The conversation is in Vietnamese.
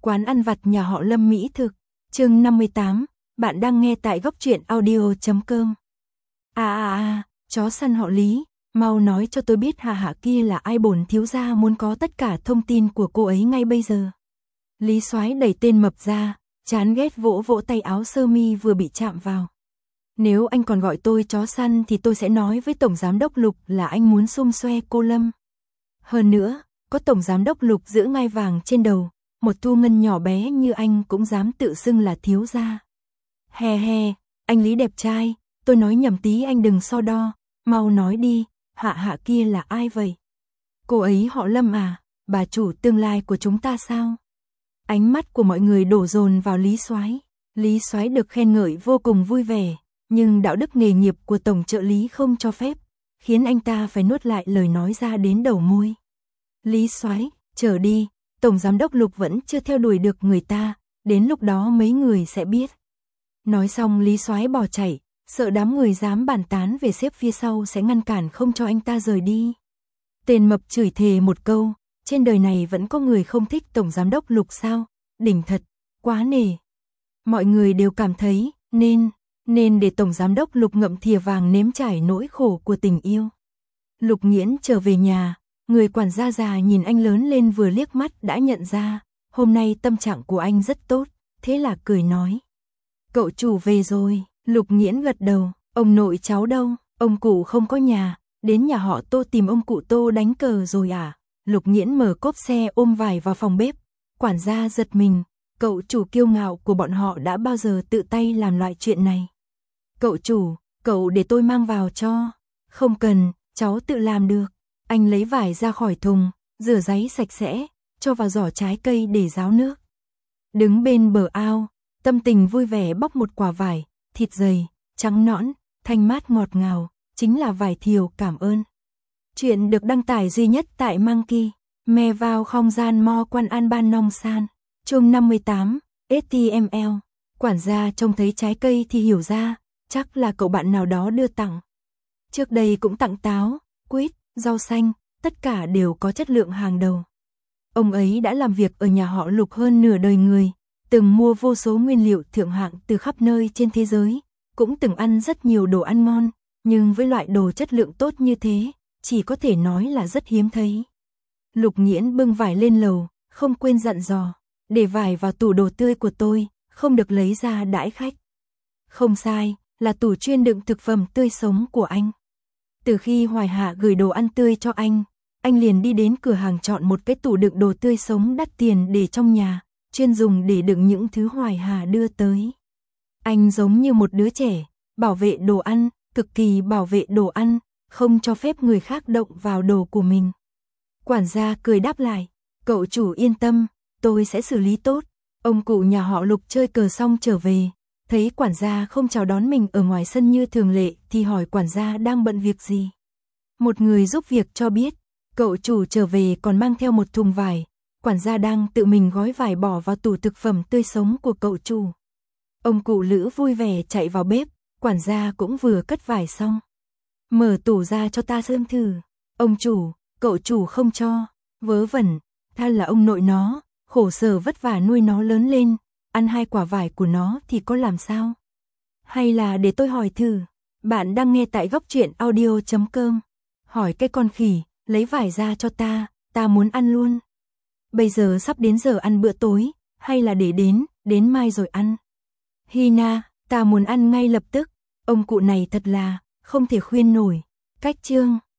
Quán ăn vặt nhà họ Lâm mỹ thực. Chương 58, bạn đang nghe tại góc truyện audio.com. Chó săn họ Lý, mau nói cho tôi biết Hạ kia là ai, bổn thiếu gia muốn có tất cả thông tin của cô ấy ngay bây giờ. Lý Soái đẩy tên mập ra, chán ghét vỗ vỗ tay áo sơ mi vừa bị chạm vào. Nếu anh còn gọi tôi chó săn thì tôi sẽ nói với Tổng Giám đốc Lục là anh muốn xum xoe cô Lâm. Hơn nữa, có Tổng Giám đốc Lục giữ ngai vàng trên đầu, một Thu Ngân nhỏ bé như anh cũng dám tự xưng là thiếu gia. He, anh Lý đẹp trai, tôi nói nhầm tí anh đừng so đo, mau nói đi, Hạ kia là ai vậy? Cô ấy họ Lâm à, bà chủ tương lai của chúng ta sao? Ánh mắt của mọi người đổ dồn vào Lý Soái. Lý Soái được khen ngợi vô cùng vui vẻ, nhưng đạo đức nghề nghiệp của tổng trợ lý không cho phép, khiến anh ta phải nuốt lại lời nói ra đến đầu môi. Lý Soái, chờ đi, Tổng Giám đốc Lục vẫn chưa theo đuổi được người ta, đến lúc đó mấy người sẽ biết. Nói xong Lý Soái bỏ chạy, sợ đám người dám bàn tán về sếp phía sau sẽ ngăn cản không cho anh ta rời đi. Tên mập chửi thề một câu, trên đời này vẫn có người không thích Tổng Giám đốc Lục sao, đỉnh thật, quá nể. Mọi người đều cảm thấy, nên để Tổng Giám đốc Lục ngậm thìa vàng nếm trải nỗi khổ của tình yêu. Lục Nghiễn trở về nhà, người quản gia già nhìn anh lớn lên vừa liếc mắt đã nhận ra, hôm nay tâm trạng của anh rất tốt, thế là cười nói. Cậu chủ về rồi, Lục Nghiễn gật đầu, ông nội cháu đâu, ông cụ không có nhà, đến nhà họ Tô tìm ông cụ Tô đánh cờ rồi à? Lục Nghiễn mở cốp xe ôm vải vào phòng bếp, quản gia giật mình, cậu chủ kiêu ngạo của bọn họ đã bao giờ tự tay làm loại chuyện này. Cậu chủ, cậu để tôi mang vào cho. Không cần, cháu tự làm được. Anh lấy vải ra khỏi thùng, rửa ráy sạch sẽ, cho vào giỏ trái cây để ráo nước. Đứng bên bờ ao, tâm tình vui vẻ bóc một quả vải, thịt dày, trắng nõn, thanh mát ngọt ngào, chính là vải thiều cảm ơn. Chuyện được đăng tải duy nhất tại Monkey, me vào không gian mo quan an ban nong san. Chương 58, HTML. Quản gia trông thấy trái cây thì hiểu ra, chắc là cậu bạn nào đó đưa tặng. Trước đây cũng tặng táo, quýt, rau xanh, tất cả đều có chất lượng hàng đầu. Ông ấy đã làm việc ở nhà họ Lục hơn nửa đời người, từng mua vô số nguyên liệu thượng hạng từ khắp nơi trên thế giới, cũng từng ăn rất nhiều đồ ăn ngon, nhưng với loại đồ chất lượng tốt như thế, chỉ có thể nói là rất hiếm thấy. Lục Nghiễn bưng vải lên lầu, không quên dặn dò, để vải vào tủ đồ tươi của tôi, không được lấy ra đãi khách. Không sai, là tủ chuyên đựng thực phẩm tươi sống của anh. Từ khi Hoài Hạ gửi đồ ăn tươi cho anh liền đi đến cửa hàng chọn một cái tủ đựng đồ tươi sống đắt tiền để trong nhà, chuyên dùng để đựng những thứ Hoài Hà đưa tới. Anh giống như một đứa trẻ, bảo vệ đồ ăn, cực kỳ bảo vệ đồ ăn, không cho phép người khác động vào đồ của mình. Quản gia cười đáp lại, cậu chủ yên tâm, tôi sẽ xử lý tốt. Ông cụ nhà họ Lục chơi cờ xong trở về, thấy quản gia không chào đón mình ở ngoài sân như thường lệ thì hỏi quản gia đang bận việc gì. Một người giúp việc cho biết, cậu chủ trở về còn mang theo một thùng vải, quản gia đang tự mình gói vải bỏ vào tủ thực phẩm tươi sống của cậu chủ. Ông cụ Lữ vui vẻ chạy vào bếp, quản gia cũng vừa cất vải xong. Mở tủ ra cho ta xem thử. Ông chủ, cậu chủ không cho, vớ vẩn, tha là ông nội nó, khổ sở vất vả nuôi nó lớn lên, ăn 2 quả vải của nó thì có làm sao? Hay là để tôi hỏi thử, bạn đang nghe tại góc truyện audio.com. Hỏi cái con khỉ, lấy vải ra cho ta muốn ăn luôn. Bây giờ sắp đến giờ ăn bữa tối, hay là để đến mai rồi ăn? Hina, ta muốn ăn ngay lập tức, ông cụ này thật là không thể khuyên nổi. Cách chương